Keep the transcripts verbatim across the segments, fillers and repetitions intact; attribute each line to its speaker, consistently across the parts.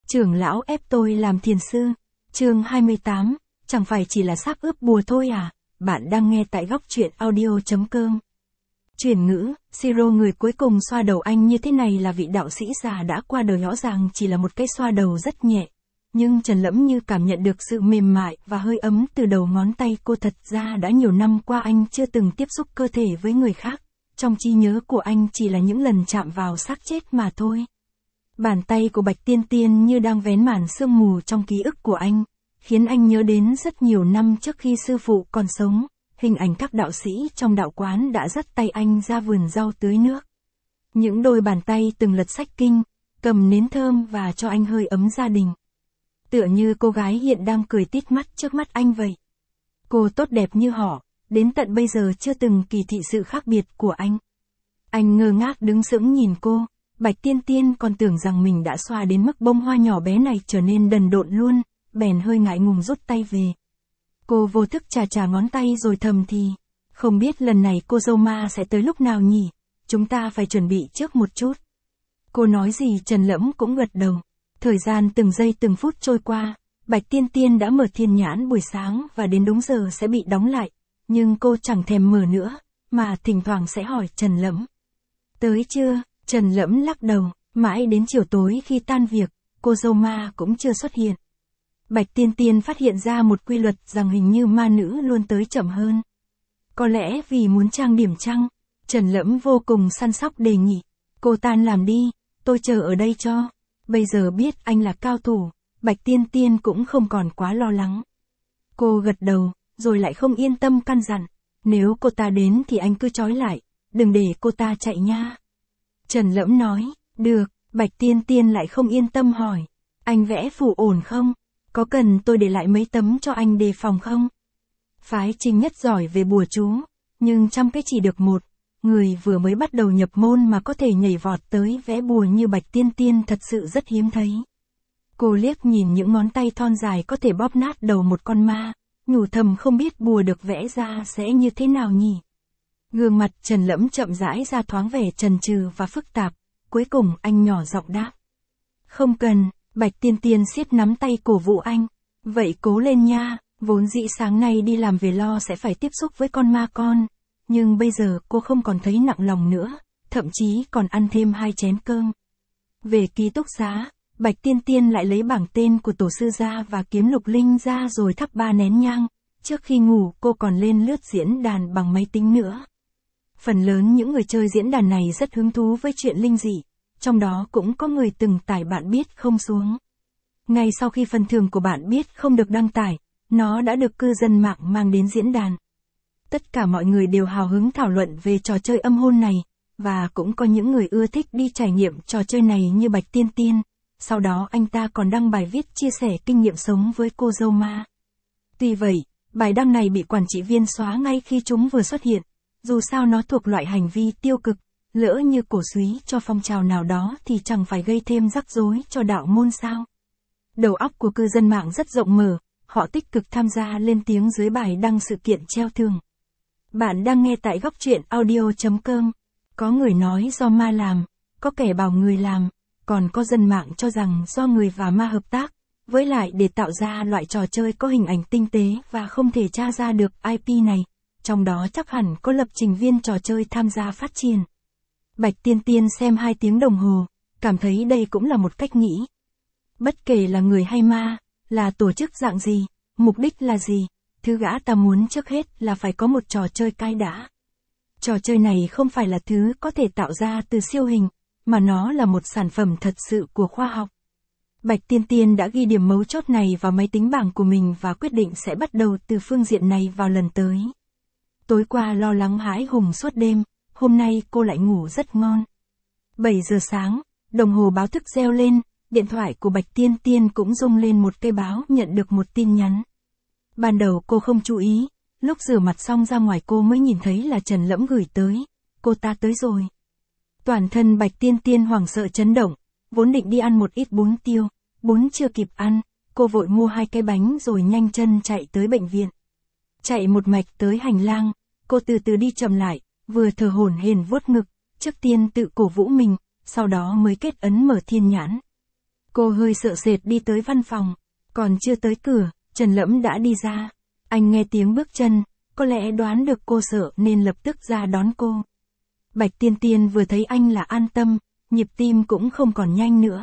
Speaker 1: Trưởng lão ép tôi làm thiền sư. Chương hai mươi tám, chẳng phải chỉ là xác ướp bùa thôi à? Bạn đang nghe tại góc truyện audio.com. Chuyển ngữ, Siro người cuối cùng xoa đầu anh như thế này là vị đạo sĩ già đã qua đời, rõ ràng chỉ là một cái xoa đầu rất nhẹ. Nhưng Trần Lẫm như cảm nhận được sự mềm mại và hơi ấm từ đầu ngón tay cô. Thật ra đã nhiều năm qua anh chưa từng tiếp xúc cơ thể với người khác. Trong trí nhớ của anh chỉ là những lần chạm vào xác chết mà thôi. Bàn tay của Bạch Tiên Tiên như đang vén màn sương mù trong ký ức của anh, khiến anh nhớ đến rất nhiều năm trước khi sư phụ còn sống, hình ảnh các đạo sĩ trong đạo quán đã dắt tay anh ra vườn rau tưới nước. Những đôi bàn tay từng lật sách kinh, cầm nến thơm và cho anh hơi ấm gia đình. Tựa như cô gái hiện đang cười tít mắt trước mắt anh vậy. Cô tốt đẹp như họ, đến tận bây giờ chưa từng kỳ thị sự khác biệt của anh. Anh ngơ ngác đứng sững nhìn cô. Bạch Tiên Tiên còn tưởng rằng mình đã xoa đến mức bông hoa nhỏ bé này trở nên đần độn luôn, bèn hơi ngại ngùng rút tay về. Cô vô thức chà chà ngón tay rồi thầm thì, không biết lần này cô dâu ma sẽ tới lúc nào nhỉ, chúng ta phải chuẩn bị trước một chút. Cô nói gì Trần Lẫm cũng gật đầu. Thời gian từng giây từng phút trôi qua, Bạch Tiên Tiên đã mở thiên nhãn buổi sáng và đến đúng giờ sẽ bị đóng lại, nhưng cô chẳng thèm mở nữa, mà thỉnh thoảng sẽ hỏi Trần Lẫm. Tới chưa? Trần Lẫm lắc đầu, mãi đến chiều tối khi tan việc, cô dâu ma cũng chưa xuất hiện. Bạch Tiên Tiên phát hiện ra một quy luật rằng hình như ma nữ luôn tới chậm hơn. Có lẽ vì muốn trang điểm chăng? Trần Lẫm vô cùng săn sóc đề nghị. Cô tan làm đi, tôi chờ ở đây cho. Bây giờ biết anh là cao thủ, Bạch Tiên Tiên cũng không còn quá lo lắng. Cô gật đầu, rồi lại không yên tâm căn dặn. Nếu cô ta đến thì anh cứ trói lại, đừng để cô ta chạy nha. Trần Lẫm nói, được. Bạch Tiên Tiên lại không yên tâm hỏi. Anh vẽ phù ổn không? Có cần tôi để lại mấy tấm cho anh đề phòng không? Phái Trinh Nhất giỏi về bùa chú, nhưng trăm cái chỉ được một. Người vừa mới bắt đầu nhập môn mà có thể nhảy vọt tới vẽ bùa như Bạch Tiên Tiên thật sự rất hiếm thấy. Cô liếc nhìn những ngón tay thon dài có thể bóp nát đầu một con ma, nhủ thầm không biết bùa được vẽ ra sẽ như thế nào nhỉ. Gương mặt Trần Lẫm chậm rãi ra thoáng vẻ chần chừ và phức tạp, cuối cùng anh nhỏ giọng đáp. Không cần. Bạch Tiên Tiên siết nắm tay cổ vũ anh. Vậy cố lên nha, vốn dĩ sáng nay đi làm về lo sẽ phải tiếp xúc với con ma con, nhưng bây giờ cô không còn thấy nặng lòng nữa, thậm chí còn ăn thêm hai chén cơm. Về ký túc xá, Bạch Tiên Tiên lại lấy bảng tên của tổ sư ra và kiếm lục linh ra rồi thắp ba nén nhang. Trước khi ngủ cô còn lên lướt diễn đàn bằng máy tính nữa. Phần lớn những người chơi diễn đàn này rất hứng thú với chuyện linh dị, trong đó cũng có người từng tải bạn biết không xuống. Ngay sau khi phần thưởng của bạn biết không được đăng tải, nó đã được cư dân mạng mang đến diễn đàn. Tất cả mọi người đều hào hứng thảo luận về trò chơi âm hôn này, và cũng có những người ưa thích đi trải nghiệm trò chơi này như Bạch Tiên Tiên. Sau đó anh ta còn đăng bài viết chia sẻ kinh nghiệm sống với cô dâu ma. Tuy vậy, bài đăng này bị quản trị viên xóa ngay khi chúng vừa xuất hiện. Dù sao nó thuộc loại hành vi tiêu cực, lỡ như cổ súy cho phong trào nào đó thì chẳng phải gây thêm rắc rối cho đạo môn sao. Đầu óc của cư dân mạng rất rộng mở, họ tích cực tham gia lên tiếng dưới bài đăng sự kiện treo thưởng. Bạn đang nghe tại góc truyện audio.com. Có người nói do ma làm, có kẻ bảo người làm, còn có dân mạng cho rằng do người và ma hợp tác, với lại để tạo ra loại trò chơi có hình ảnh tinh tế và không thể tra ra được i pê này. Trong đó chắc hẳn có lập trình viên trò chơi tham gia phát triển. Bạch Tiên Tiên xem hai tiếng đồng hồ, cảm thấy đây cũng là một cách nghĩ. Bất kể là người hay ma, là tổ chức dạng gì, mục đích là gì, thứ gã ta muốn trước hết là phải có một trò chơi cai đã. Trò chơi này không phải là thứ có thể tạo ra từ siêu hình, mà nó là một sản phẩm thật sự của khoa học. Bạch Tiên Tiên đã ghi điểm mấu chốt này vào máy tính bảng của mình và quyết định sẽ bắt đầu từ phương diện này vào lần tới. Tối qua lo lắng hãi hùng suốt đêm, hôm nay cô lại ngủ rất ngon. bảy giờ sáng, đồng hồ báo thức reo lên, điện thoại của Bạch Tiên Tiên cũng rung lên một cây báo nhận được một tin nhắn. Ban đầu cô không chú ý, lúc rửa mặt xong ra ngoài cô mới nhìn thấy là Trần Lẫm gửi tới, cô ta tới rồi. Toàn thân Bạch Tiên Tiên hoảng sợ chấn động, vốn định đi ăn một ít bún tiêu, bún chưa kịp ăn, cô vội mua hai cái bánh rồi nhanh chân chạy tới bệnh viện. Chạy một mạch tới hành lang, cô từ từ đi chậm lại, vừa thở hổn hển vuốt ngực, trước tiên tự cổ vũ mình, sau đó mới kết ấn mở thiên nhãn. Cô hơi sợ sệt đi tới văn phòng. Còn chưa tới cửa, Trần Lẫm đã đi ra. Anh nghe tiếng bước chân, có lẽ đoán được cô sợ nên lập tức ra đón cô. Bạch Tiên Tiên vừa thấy anh là an tâm, nhịp tim cũng không còn nhanh nữa.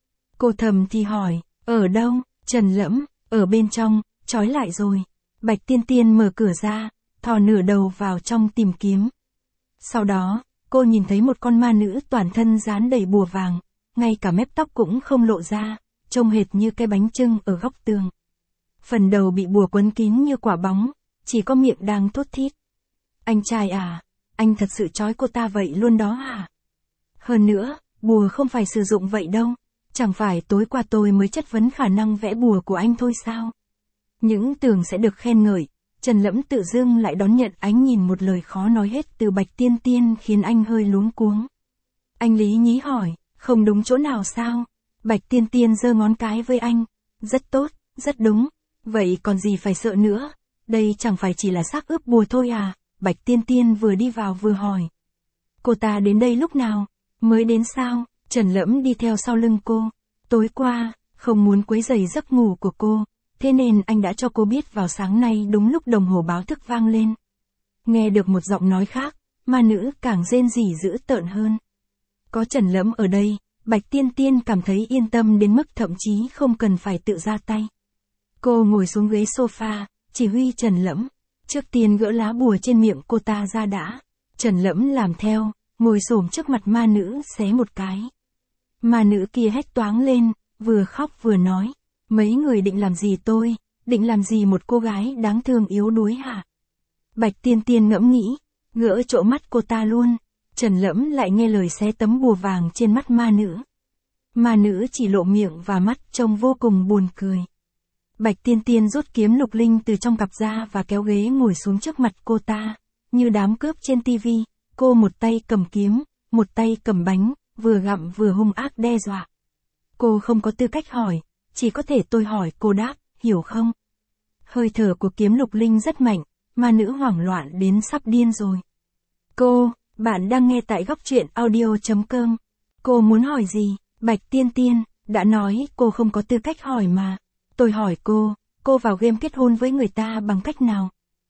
Speaker 1: Cô thầm thì hỏi, ở đâu? Trần Lẫm, ở bên trong, trói lại rồi. Bạch Tiên Tiên mở cửa ra, thò nửa đầu vào trong tìm kiếm. Sau đó, cô nhìn thấy một con ma nữ toàn thân dán đầy bùa vàng, ngay cả mép tóc cũng không lộ ra, trông hệt như cái bánh chưng ở góc tường. Phần đầu bị bùa quấn kín như quả bóng, chỉ có miệng đang thốt thít. Anh trai à, anh thật sự trói cô ta vậy luôn đó à? Hơn nữa, bùa không phải sử dụng vậy đâu, chẳng phải tối qua tôi mới chất vấn khả năng vẽ bùa của anh thôi sao? Những tưởng sẽ được khen ngợi, Trần Lẫm tự dưng lại đón nhận ánh nhìn một lời khó nói hết từ Bạch Tiên Tiên khiến anh hơi luống cuống. Anh lý nhí hỏi, không đúng chỗ nào sao? Bạch Tiên Tiên giơ ngón cái với anh, rất tốt, rất đúng, vậy còn gì phải sợ nữa, đây chẳng phải chỉ là xác ướp bùa thôi à? Bạch Tiên Tiên vừa đi vào vừa hỏi. Cô ta đến đây lúc nào? Mới đến sao? Trần Lẫm đi theo sau lưng cô. Tối qua, không muốn quấy rầy giấc ngủ của cô, thế nên anh đã cho cô biết vào sáng nay đúng lúc đồng hồ báo thức vang lên. Nghe được một giọng nói khác, ma nữ càng rên rỉ dữ tợn hơn. Có Trần Lẫm ở đây, Bạch Tiên Tiên cảm thấy yên tâm đến mức thậm chí không cần phải tự ra tay. Cô ngồi xuống ghế sofa, chỉ huy Trần Lẫm. Trước tiên gỡ lá bùa trên miệng cô ta ra đã. Trần Lẫm làm theo, ngồi xổm trước mặt ma nữ xé một cái. Ma nữ kia hét toáng lên, vừa khóc vừa nói. Mấy người định làm gì tôi, định làm gì một cô gái đáng thương yếu đuối hả? Bạch Tiên Tiên ngẫm nghĩ, gỡ chỗ mắt cô ta luôn. Trần Lẫm lại nghe lời xé tấm bùa vàng trên mắt ma nữ. Ma nữ chỉ lộ miệng và mắt trông vô cùng buồn cười. Bạch Tiên Tiên rút kiếm lục linh từ trong cặp ra và kéo ghế ngồi xuống trước mặt cô ta. Như đám cướp trên tivi, cô một tay cầm kiếm, một tay cầm bánh, vừa gặm vừa hung ác đe dọa. Cô không có tư cách hỏi, chỉ có thể tôi hỏi cô đáp, hiểu không? Hơi thở của kiếm lục linh rất mạnh, ma nữ hoảng loạn đến sắp điên rồi. Cô, bạn đang nghe tại góc truyện audio chấm com. Cô muốn hỏi gì? Bạch Tiên Tiên, đã nói cô không có tư cách hỏi mà. Tôi hỏi cô, cô vào game kết hôn với người ta bằng cách nào?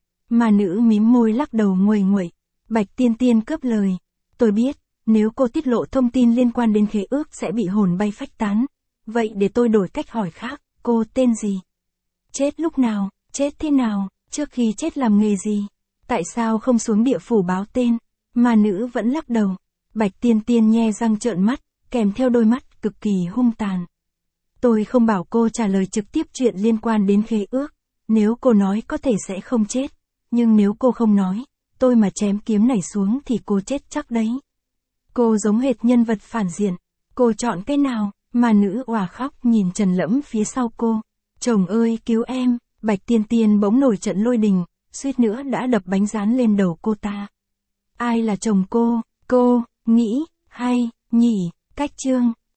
Speaker 1: Ma nữ mím môi lắc đầu nguầy nguậy. Bạch Tiên Tiên cướp lời. Tôi biết, nếu cô tiết lộ thông tin liên quan đến khế ước sẽ bị hồn bay phách tán. Vậy để tôi đổi cách hỏi khác, cô tên gì? Chết lúc nào, chết thế nào, trước khi chết làm nghề gì? Tại sao không xuống địa phủ báo tên? Ma nữ vẫn lắc đầu. Bạch Tiên Tiên nhe răng trợn mắt, kèm theo đôi mắt cực kỳ hung tàn. Tôi không bảo cô trả lời trực tiếp chuyện liên quan đến khế ước, nếu cô nói có thể sẽ không chết, nhưng nếu cô không nói, tôi mà chém kiếm này xuống thì cô chết chắc đấy. Cô giống hệt nhân vật phản diện, cô chọn cái nào? Ma nữ òa khóc nhìn Trần Lẫm phía sau cô. Chồng ơi cứu em, Bạch Tiên Tiên bỗng nổi trận lôi đình, suýt nữa đã đập bánh rán lên đầu cô ta. Ai là chồng cô? Cô, nghĩ, hay, nhỉ, cách chương.